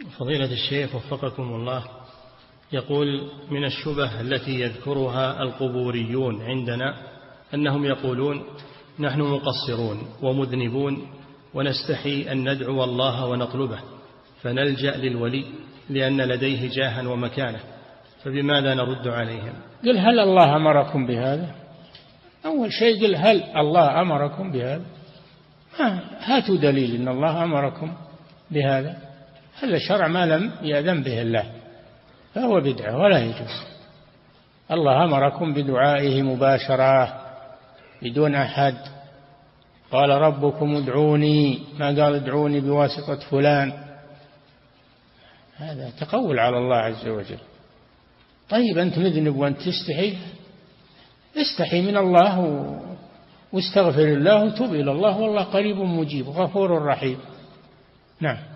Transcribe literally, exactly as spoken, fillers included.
فضيلة الشيخ وفقكم الله، يقول من الشبه التي يذكرها القبوريون عندنا أنهم يقولون نحن مقصرون ومذنبون ونستحي أن ندعو الله ونطلبه فنلجأ للولي لأن لديه جاها ومكانه، فبماذا نرد عليهم؟ قل هل الله أمركم بهذا؟ أول شيء قل هل الله أمركم بهذا؟ هاتوا دليل أن الله أمركم بهذا. هذا شرع ما لم يأذن به الله فهو بدعة ولا يجوز. الله أمركم بدعائه مباشرة بدون أحد. قال ربكم ادعوني، ما قال ادعوني بواسطة فلان. هذا تقول على الله عز وجل. طيب أنت مذنب وأنت تستحي، استحي من الله واستغفر الله وتوب إلى الله والله قريب مجيب غفور رحيم. نعم.